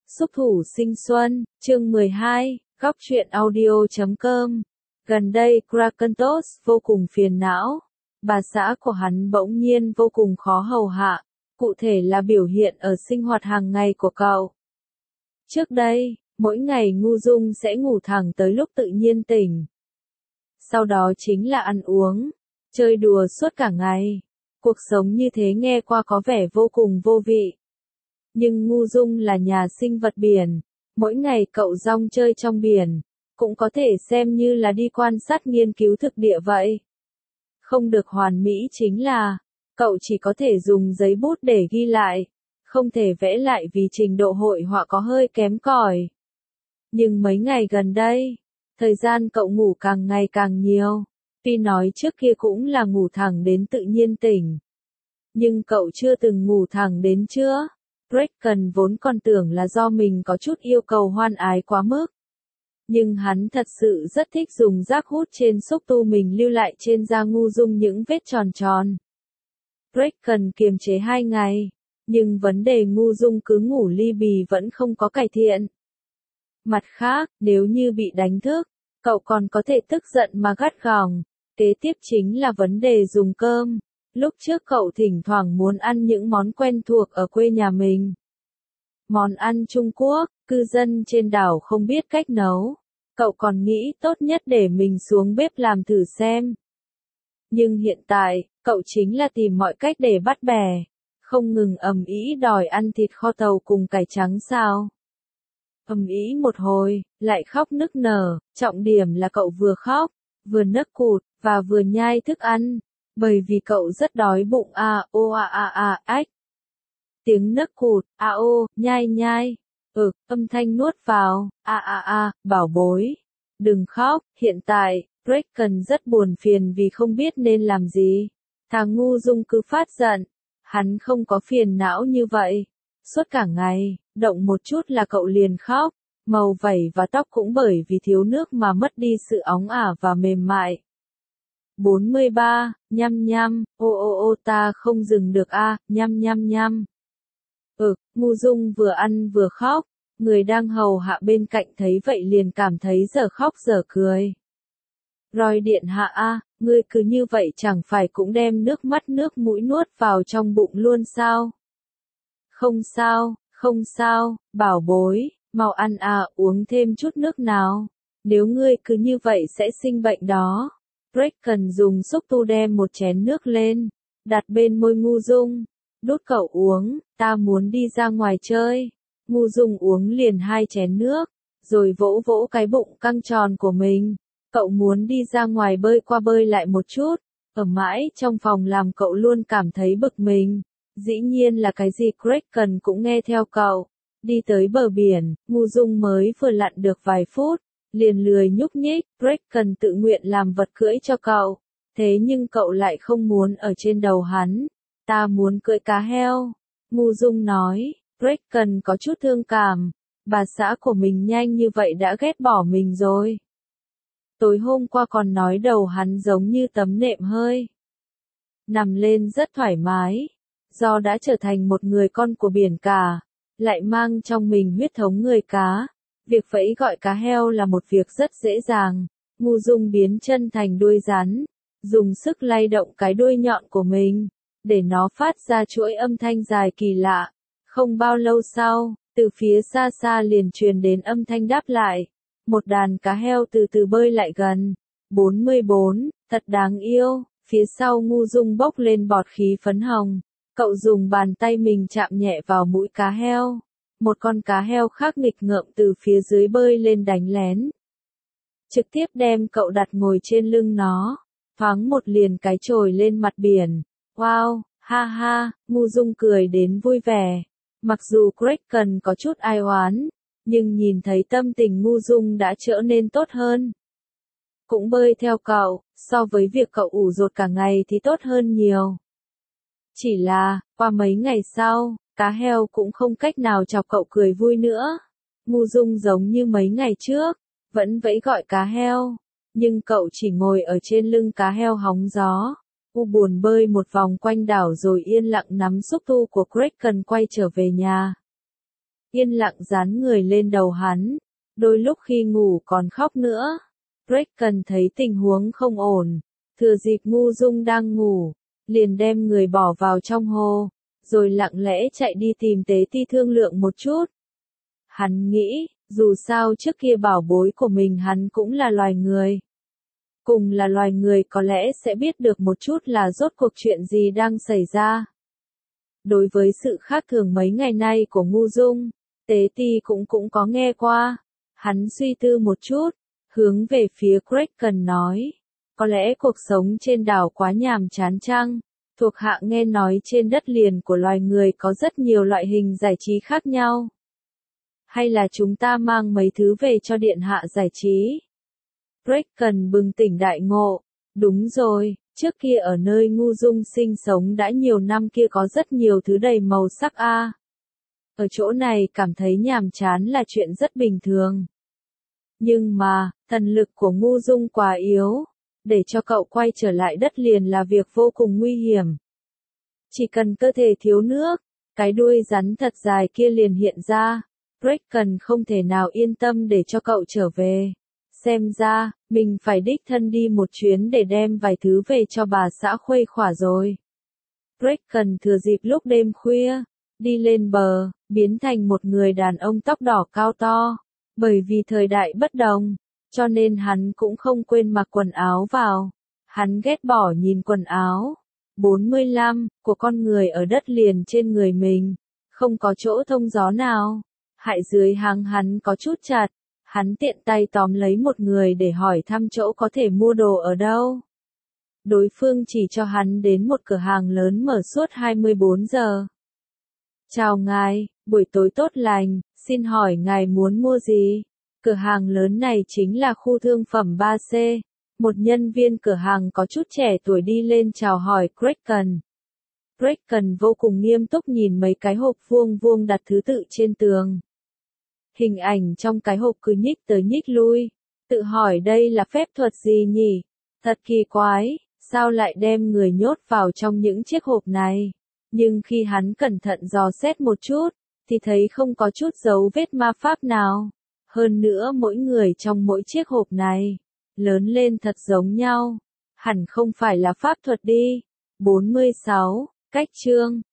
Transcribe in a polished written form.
Xúc thủ sinh xuân, chương 12, góc truyện audio.com. Gần đây Krakentos vô cùng phiền não. Bà xã của hắn bỗng nhiên vô cùng khó hầu hạ, cụ thể là biểu hiện ở sinh hoạt hàng ngày của cậu. Trước đây, mỗi ngày Ngu Dung sẽ ngủ thẳng tới lúc tự nhiên tỉnh. Sau đó chính là ăn uống, chơi đùa suốt cả ngày. Cuộc sống như thế nghe qua có vẻ vô cùng vô vị. Nhưng Ngu Dung là nhà sinh vật biển, mỗi ngày cậu rong chơi trong biển, cũng có thể xem như là đi quan sát nghiên cứu thực địa vậy. Không được hoàn mỹ chính là, cậu chỉ có thể dùng giấy bút để ghi lại, không thể vẽ lại vì trình độ hội họa có hơi kém cỏi. Nhưng mấy ngày gần đây, thời gian cậu ngủ càng ngày càng nhiều, tuy nói trước kia cũng là ngủ thẳng đến tự nhiên tỉnh. Nhưng cậu chưa từng ngủ thẳng đến trưa. Kraken vốn còn tưởng là do mình có chút yêu cầu hoan ái quá mức. Nhưng hắn thật sự rất thích dùng rác hút trên xúc tu mình lưu lại trên da Ngu Dung những vết tròn tròn. Kraken kiềm chế 2 ngày, nhưng vấn đề Ngu Dung cứ ngủ li bì vẫn không có cải thiện. Mặt khác, nếu như bị đánh thức, cậu còn có thể tức giận mà gắt gỏng. Kế tiếp chính là vấn đề dùng cơm. Lúc trước cậu thỉnh thoảng muốn ăn những món quen thuộc ở quê nhà mình. Món ăn Trung Quốc, cư dân trên đảo không biết cách nấu. Cậu còn nghĩ tốt nhất để mình xuống bếp làm thử xem. Nhưng hiện tại, cậu chính là tìm mọi cách để bắt bẻ. Không ngừng ầm ĩ đòi ăn thịt kho tàu cùng cải trắng sao. Ầm ĩ một hồi, lại khóc nức nở, trọng điểm là cậu vừa khóc, vừa nấc cụt, và vừa nhai thức ăn. Bởi vì cậu rất đói bụng ách. Tiếng nấc cụt, nhai nhai. Âm thanh nuốt vào, bảo bối. Đừng khóc, hiện tại, Kraken rất buồn phiền vì không biết nên làm gì. Thằng Ngu Dung cứ phát giận. Hắn không có phiền não như vậy. Suốt cả ngày, động một chút là cậu liền khóc. Màu vảy và tóc cũng bởi vì thiếu nước mà mất đi sự óng ả và mềm mại. 43, nhăm nhăm, ta không dừng được nhăm nhăm nhăm. Ngu Dung vừa ăn vừa khóc, người đang hầu hạ bên cạnh thấy vậy liền cảm thấy dở khóc dở cười. Roi điện hạ ngươi cứ như vậy chẳng phải cũng đem nước mắt nước mũi nuốt vào trong bụng luôn sao? Không sao, bảo bối, mau ăn uống thêm chút nước nào, nếu ngươi cứ như vậy sẽ sinh bệnh đó. Kraken dùng xúc tu đem một chén nước lên, đặt bên môi Ngu Dung, đút cậu uống, ta muốn đi ra ngoài chơi. Ngu Dung uống liền 2 chén nước, rồi vỗ vỗ cái bụng căng tròn của mình. Cậu muốn đi ra ngoài bơi qua bơi lại một chút, ở mãi trong phòng làm cậu luôn cảm thấy bực mình. Dĩ nhiên là cái gì Kraken cũng nghe theo cậu. Đi tới bờ biển, Ngu Dung mới vừa lặn được vài phút. Liền lười nhúc nhích, Kraken tự nguyện làm vật cưỡi cho cậu. Thế nhưng cậu lại không muốn ở trên đầu hắn. Ta muốn cưỡi cá heo. Ngu Dung nói, Kraken có chút thương cảm. Bà xã của mình nhanh như vậy đã ghét bỏ mình rồi. Tối hôm qua còn nói đầu hắn giống như tấm nệm hơi. Nằm lên rất thoải mái. Do đã trở thành một người con của biển cả. Lại mang trong mình huyết thống người cá. Việc vẫy gọi cá heo là một việc rất dễ dàng. Ngu Dung biến chân thành đuôi rắn, dùng sức lay động cái đuôi nhọn của mình, để nó phát ra chuỗi âm thanh dài kỳ lạ. Không bao lâu sau, từ phía xa xa liền truyền đến âm thanh đáp lại. Một đàn cá heo từ từ bơi lại gần. 44, thật đáng yêu. Phía sau Ngu Dung bốc lên bọt khí phấn hồng. Cậu dùng bàn tay mình chạm nhẹ vào mũi cá heo. Một con cá heo khác nghịch ngợm từ phía dưới bơi lên đánh lén. Trực tiếp đem cậu đặt ngồi trên lưng nó. Thoáng một liền cái chồi lên mặt biển. Wow, ha ha, Ngu Dung cười đến vui vẻ. Mặc dù Kraken có chút ai oán, nhưng nhìn thấy tâm tình Ngu Dung đã trở nên tốt hơn. Cũng bơi theo cậu, so với việc cậu ủ rột cả ngày thì tốt hơn nhiều. Chỉ là, qua mấy ngày sau, cá heo cũng không cách nào chọc cậu cười vui nữa. Ngu Dung giống như mấy ngày trước, vẫn vẫy gọi cá heo, nhưng cậu chỉ ngồi ở trên lưng cá heo hóng gió. Buồn bơi một vòng quanh đảo rồi yên lặng nắm xúc tu của Kraken quay trở về nhà. yên lặng dán người lên đầu hắn, đôi lúc khi ngủ còn khóc nữa. Bracken thấy tình huống không ổn, thừa dịp Ngu Dung đang ngủ, liền đem người bỏ vào trong hồ, rồi lặng lẽ chạy đi tìm Tế Ti thương lượng một chút. Hắn nghĩ, dù sao trước kia bảo bối của mình hắn cũng là loài người. Cùng là loài người có lẽ sẽ biết được một chút là rốt cuộc chuyện gì đang xảy ra. Đối với sự khác thường mấy ngày nay của Ngu Dung, Tế Ti cũng có nghe qua. Hắn suy tư một chút, hướng về phía Kraken nói, có lẽ cuộc sống trên đảo quá nhàm chán chăng? Thuộc hạ nghe nói trên đất liền của loài người có rất nhiều loại hình giải trí khác nhau. Hay là chúng ta mang mấy thứ về cho điện hạ giải trí? Kraken bừng tỉnh đại ngộ, đúng rồi, trước kia ở nơi Ngu Dung sinh sống đã nhiều năm kia có rất nhiều thứ đầy màu sắc a. Ở chỗ này cảm thấy nhàm chán là chuyện rất bình thường. Nhưng mà, thần lực của Ngu Dung quá yếu, để cho cậu quay trở lại đất liền là việc vô cùng nguy hiểm. Chỉ cần cơ thể thiếu nước, cái đuôi rắn thật dài kia liền hiện ra, Kraken không thể nào yên tâm để cho cậu trở về. Xem ra, mình phải đích thân đi một chuyến để đem vài thứ về cho bà xã khuây khỏa rồi. Kraken thừa dịp lúc đêm khuya, đi lên bờ, biến thành một người đàn ông tóc đỏ cao to. Bởi vì thời đại bất đồng, cho nên hắn cũng không quên mặc quần áo vào. Hắn ghét bỏ nhìn quần áo 45 của con người ở đất liền trên người mình, không có chỗ thông gió nào. Hại dưới háng hắn có chút chặt, hắn tiện tay tóm lấy một người để hỏi thăm chỗ có thể mua đồ ở đâu. Đối phương chỉ cho hắn đến một cửa hàng lớn mở suốt 24 giờ. Chào ngài, buổi tối tốt lành, xin hỏi ngài muốn mua gì? Cửa hàng lớn này chính là khu thương phẩm 3C. Một nhân viên cửa hàng có chút trẻ tuổi đi lên chào hỏi Kraken. Kraken vô cùng nghiêm túc nhìn mấy cái hộp vuông vuông đặt thứ tự trên tường. Hình ảnh trong cái hộp cứ nhích tới nhích lui, tự hỏi đây là phép thuật gì nhỉ? Thật kỳ quái, sao lại đem người nhốt vào trong những chiếc hộp này? Nhưng khi hắn cẩn thận dò xét một chút, thì thấy không có chút dấu vết ma pháp nào. Hơn nữa mỗi người trong mỗi chiếc hộp này, lớn lên thật giống nhau. Hẳn không phải là pháp thuật đi. 46, cách chương.